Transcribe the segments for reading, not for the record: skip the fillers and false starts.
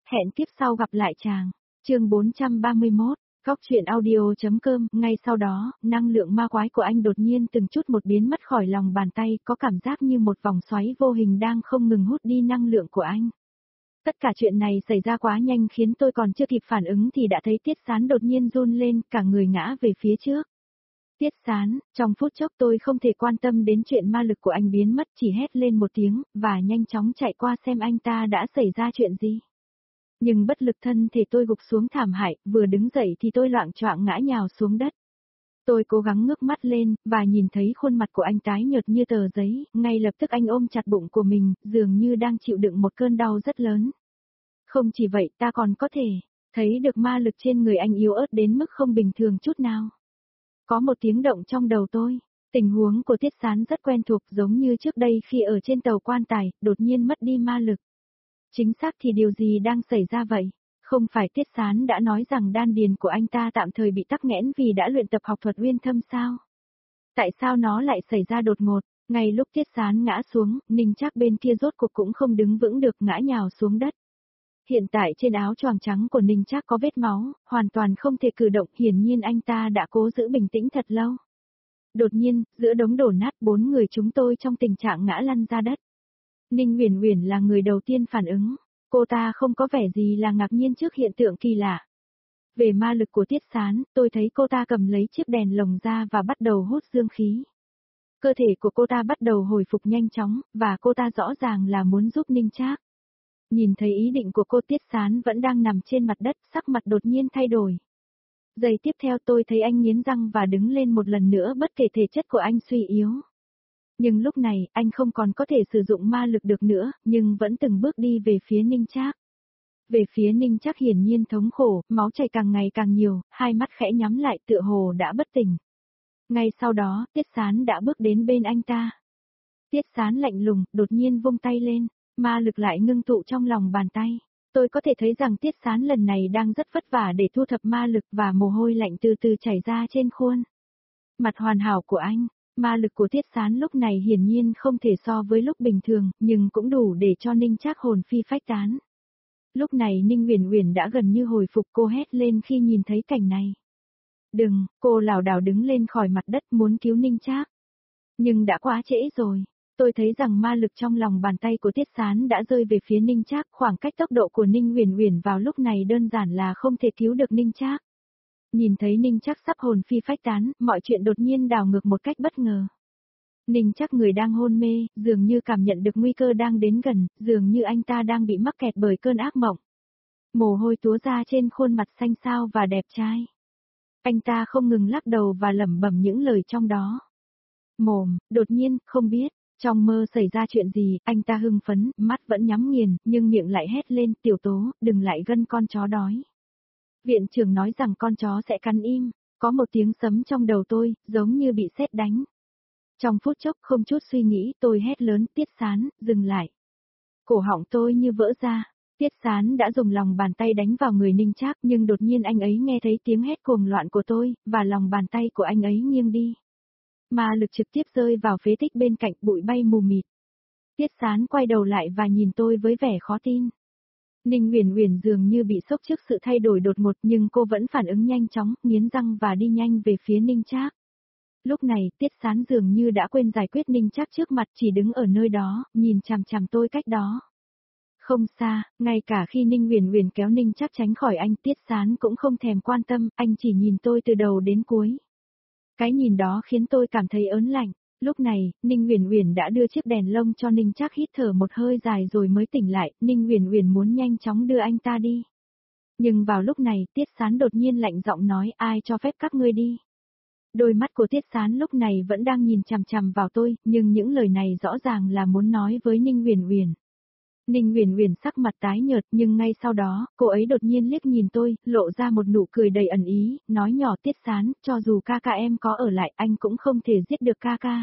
Hẹn tiếp sau gặp lại chàng. Chương 431, Góc truyện audio.com. Ngay sau đó, năng lượng ma quái của anh đột nhiên từng chút một biến mất khỏi lòng bàn tay, có cảm giác như một vòng xoáy vô hình đang không ngừng hút đi năng lượng của anh. Tất cả chuyện này xảy ra quá nhanh khiến tôi còn chưa kịp phản ứng thì đã thấy Tiết Sán đột nhiên run lên, cả người ngã về phía trước. Tiết Sán, trong phút chốc tôi không thể quan tâm đến chuyện ma lực của anh biến mất, chỉ hét lên một tiếng, và nhanh chóng chạy qua xem anh ta đã xảy ra chuyện gì. Nhưng bất lực thân thể tôi gục xuống thảm hại, vừa đứng dậy thì tôi loạng choạng ngã nhào xuống đất. Tôi cố gắng ngước mắt lên, và nhìn thấy khuôn mặt của anh tái nhợt như tờ giấy, ngay lập tức anh ôm chặt bụng của mình, dường như đang chịu đựng một cơn đau rất lớn. Không chỉ vậy, ta còn có thể thấy được ma lực trên người anh yếu ớt đến mức không bình thường chút nào. Có một tiếng động trong đầu tôi, tình huống của Tiết Sán rất quen thuộc, giống như trước đây khi ở trên tàu quan tài, đột nhiên mất đi ma lực. Chính xác thì điều gì đang xảy ra vậy? Không phải Tiết Sán đã nói rằng đan điền của anh ta tạm thời bị tắc nghẽn vì đã luyện tập học thuật uyên thâm sao? Tại sao nó lại xảy ra đột ngột? Ngay lúc Tiết Sán ngã xuống, Ninh Trác bên kia rốt cuộc cũng không đứng vững được, ngã nhào xuống đất. Hiện tại trên áo choàng trắng của Ninh Trác có vết máu, hoàn toàn không thể cử động, hiển nhiên anh ta đã cố giữ bình tĩnh thật lâu. Đột nhiên, giữa đống đổ nát, 4 người chúng tôi trong tình trạng ngã lăn ra đất. Ninh Uyển Uyển là người đầu tiên phản ứng, cô ta không có vẻ gì là ngạc nhiên trước hiện tượng kỳ lạ. Về ma lực của Tiết Sán, tôi thấy cô ta cầm lấy chiếc đèn lồng ra và bắt đầu hút dương khí. Cơ thể của cô ta bắt đầu hồi phục nhanh chóng, và cô ta rõ ràng là muốn giúp Ninh Trác. Nhìn thấy ý định của cô, Tiết Sán vẫn đang nằm trên mặt đất, sắc mặt đột nhiên thay đổi. Giây tiếp theo tôi thấy anh nghiến răng và đứng lên một lần nữa, bất kể thể chất của anh suy yếu. Nhưng lúc này, anh không còn có thể sử dụng ma lực được nữa, nhưng vẫn từng bước đi về phía Ninh Trác. Về phía Ninh Trác hiển nhiên thống khổ, máu chảy càng ngày càng nhiều, hai mắt khẽ nhắm lại tựa hồ đã bất tỉnh. Ngay sau đó, Tiết Sán đã bước đến bên anh ta. Tiết Sán lạnh lùng, đột nhiên vung tay lên, ma lực lại ngưng tụ trong lòng bàn tay. Tôi có thể thấy rằng Tiết Sán lần này đang rất vất vả để thu thập ma lực và mồ hôi lạnh từ từ chảy ra trên khuôn mặt hoàn hảo của anh. Ma lực của Tiết Sán lúc này hiển nhiên không thể so với lúc bình thường, nhưng cũng đủ để cho Ninh Trác hồn phi phách tán. Lúc này Ninh Uyển Uyển đã gần như hồi phục, cô hét lên khi nhìn thấy cảnh này. Đừng, cô lảo đảo đứng lên khỏi mặt đất muốn cứu Ninh Trác. Nhưng đã quá trễ rồi. Tôi thấy rằng ma lực trong lòng bàn tay của Tiết Sán đã rơi về phía Ninh Trác, khoảng cách tốc độ của Ninh Uyển Uyển vào lúc này đơn giản là không thể cứu được Ninh Trác. Nhìn thấy Ninh Trác sắp hồn phi phách tán, mọi chuyện đột nhiên đảo ngược một cách bất ngờ. Ninh Trác người đang hôn mê, dường như cảm nhận được nguy cơ đang đến gần, dường như anh ta đang bị mắc kẹt bởi cơn ác mộng. Mồ hôi túa ra trên khuôn mặt xanh xao và đẹp trai. Anh ta không ngừng lắc đầu và lẩm bẩm những lời trong đó. Mồm, đột nhiên, không biết, trong mơ xảy ra chuyện gì, anh ta hưng phấn, mắt vẫn nhắm nghiền, nhưng miệng lại hét lên, Tiểu Tố, đừng lại gân con chó đói. Viện trưởng nói rằng con chó sẽ cắn im, có một tiếng sấm trong đầu tôi, giống như bị sét đánh. Trong phút chốc không chút suy nghĩ, tôi hét lớn, Tiết Sán, dừng lại. Cổ họng tôi như vỡ ra, Tiết Sán đã dùng lòng bàn tay đánh vào người Ninh Trác, nhưng đột nhiên anh ấy nghe thấy tiếng hét cuồng loạn của tôi, và lòng bàn tay của anh ấy nghiêng đi. Ma lực trực tiếp rơi vào phế tích bên cạnh, bụi bay mù mịt. Tiết Sán quay đầu lại và nhìn tôi với vẻ khó tin. Ninh Uyển Uyển dường như bị sốc trước sự thay đổi đột ngột, nhưng cô vẫn phản ứng nhanh chóng, nghiến răng và đi nhanh về phía Ninh Trác. Lúc này, Tiết Sán dường như đã quên giải quyết Ninh Trác trước mặt, chỉ đứng ở nơi đó, nhìn chằm chằm tôi cách đó. Không xa, ngay cả khi Ninh Uyển Uyển kéo Ninh Trác tránh khỏi anh, Tiết Sán cũng không thèm quan tâm, anh chỉ nhìn tôi từ đầu đến cuối. Cái nhìn đó khiến tôi cảm thấy ớn lạnh. Lúc này, Ninh Uyển Uyển đã đưa chiếc đèn lông cho Ninh Trác hít thở một hơi dài rồi mới tỉnh lại, Ninh Uyển Uyển muốn nhanh chóng đưa anh ta đi. Nhưng vào lúc này, Tiết Sán đột nhiên lạnh giọng nói, ai cho phép các ngươi đi. Đôi mắt của Tiết Sán lúc này vẫn đang nhìn chằm chằm vào tôi, nhưng những lời này rõ ràng là muốn nói với Ninh Uyển Uyển. Ninh Uyển Uyển sắc mặt tái nhợt, nhưng ngay sau đó, cô ấy đột nhiên liếc nhìn tôi, lộ ra một nụ cười đầy ẩn ý, nói nhỏ, Tiết Sán, cho dù ca ca em có ở lại, anh cũng không thể giết được ca ca.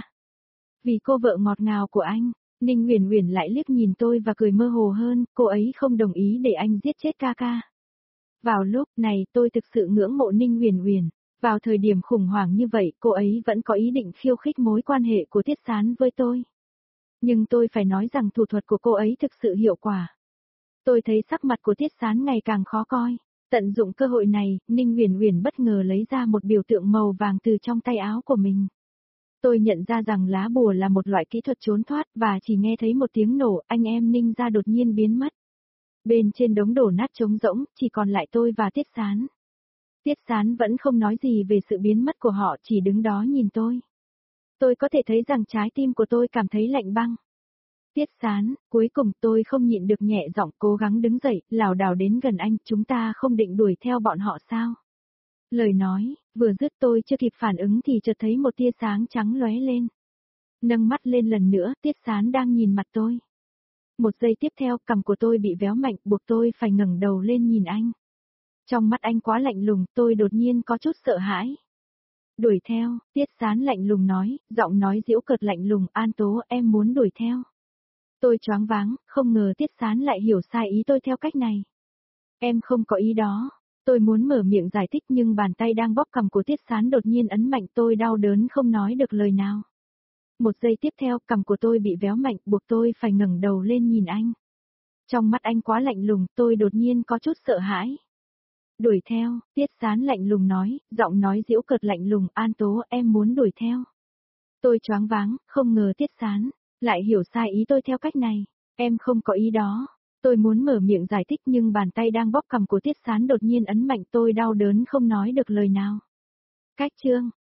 Vì cô vợ ngọt ngào của anh, Ninh Uyển Uyển lại liếc nhìn tôi và cười mơ hồ hơn, cô ấy không đồng ý để anh giết chết ca ca. Vào lúc này, tôi thực sự ngưỡng mộ Ninh Uyển Uyển. Vào thời điểm khủng hoảng như vậy, cô ấy vẫn có ý định khiêu khích mối quan hệ của Tiết Sán với tôi. Nhưng tôi phải nói rằng thủ thuật của cô ấy thực sự hiệu quả. Tôi thấy sắc mặt của Tiết Sán ngày càng khó coi. Tận dụng cơ hội này, Ninh Uyển Uyển bất ngờ lấy ra một biểu tượng màu vàng từ trong tay áo của mình. Tôi nhận ra rằng lá bùa là một loại kỹ thuật trốn thoát và chỉ nghe thấy một tiếng nổ, anh em Ninh gia đột nhiên biến mất. Bên trên đống đổ nát trống rỗng, chỉ còn lại tôi và Tiết Sán. Tiết Sán vẫn không nói gì về sự biến mất của họ, chỉ đứng đó nhìn tôi. Tôi có thể thấy rằng trái tim của tôi cảm thấy lạnh băng. Tiết Sán, cuối cùng tôi không nhịn được nhẹ giọng cố gắng đứng dậy, lảo đảo đến gần anh, chúng ta không định đuổi theo bọn họ sao? Lời nói, vừa dứt tôi chưa kịp phản ứng thì chợt thấy một tia sáng trắng lóe lên. Nâng mắt lên lần nữa, Tiết Sán đang nhìn mặt tôi. Một giây tiếp theo, cằm của tôi bị véo mạnh, buộc tôi phải ngẩng đầu lên nhìn anh. Trong mắt anh quá lạnh lùng, tôi đột nhiên có chút sợ hãi. Đuổi theo, Tiết Sán lạnh lùng nói, giọng nói giễu cợt lạnh lùng, An Tố, em muốn đuổi theo. Tôi choáng váng, không ngờ Tiết Sán lại hiểu sai ý tôi theo cách này. Em không có ý đó. Tôi muốn mở miệng giải thích nhưng bàn tay đang bóp cằm của Tiết Sán đột nhiên ấn mạnh, tôi đau đớn không nói được lời nào. Một giây tiếp theo, cằm của tôi bị véo mạnh, buộc tôi phải ngẩng đầu lên nhìn anh. Trong mắt anh quá lạnh lùng, tôi đột nhiên có chút sợ hãi. Đuổi theo, Tiết Sán lạnh lùng nói, giọng nói giễu cợt lạnh lùng, An Tố, em muốn đuổi theo. Tôi choáng váng, không ngờ Tiết Sán lại hiểu sai ý tôi theo cách này. Em không có ý đó. Tôi muốn mở miệng giải thích nhưng bàn tay đang bóp cằm của Tiết Sán đột nhiên ấn mạnh, tôi đau đớn không nói được lời nào. Cách chương